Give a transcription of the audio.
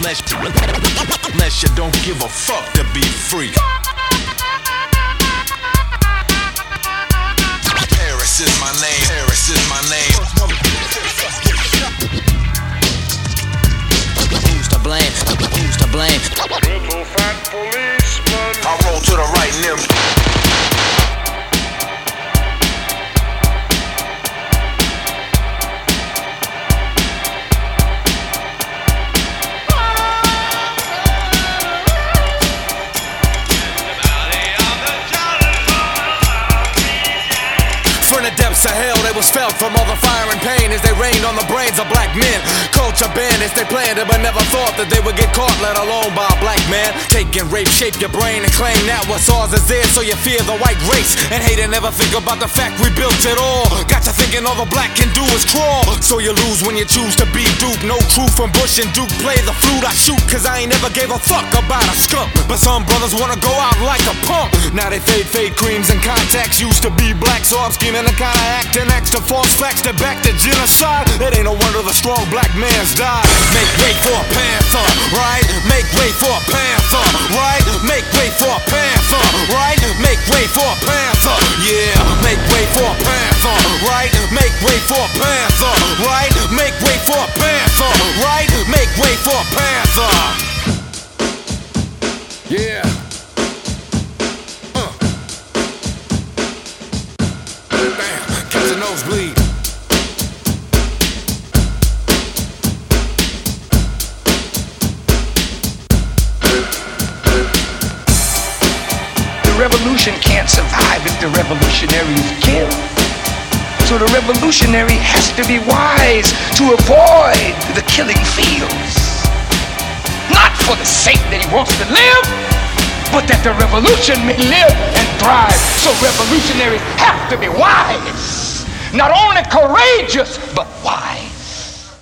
unless you don't give a fuck to be free. Paris is my name, Paris is my name. Who's to blame? Who's to blame? Little fat policeman. I roll to the right and them. From the depths of hell, they was felt from all the fire and pain as they rained on the brains of black men. Culture bandits, they planned it but never thought that they would get caught, let alone by a black man. Take and rape, shape your brain and claim that what's ours is theirs, so you fear the white race and hate and never think about the fact we built it all. Got you thinking all the black can do is crawl, so you lose when you choose to be duped. No truth from Bush and Duke, play the flute I shoot, cause I ain't never gave a fuck about a skunk. But some brothers wanna go out like a punk. Now they fade creams and contacts. Used to be black, so I'm scheming the kind of acting extra false facts to back the genocide. It ain't no wonder the strong black man's died. Make way for a panther, right? Make way for a panther, right? Make way for a panther, right? Make way for a panther, yeah. Make way for a panther, right? Make way for a panther, right? Make way for a panther, right? Make way for a panther, yeah. Catch a nosebleed. The revolution can't survive if the revolutionary is killed. So the revolutionary has to be wise to avoid the killing fields. Not for the sake that he wants to live, but that the revolution may live and thrive. So revolutionaries have to be wise. Not only courageous, but wise.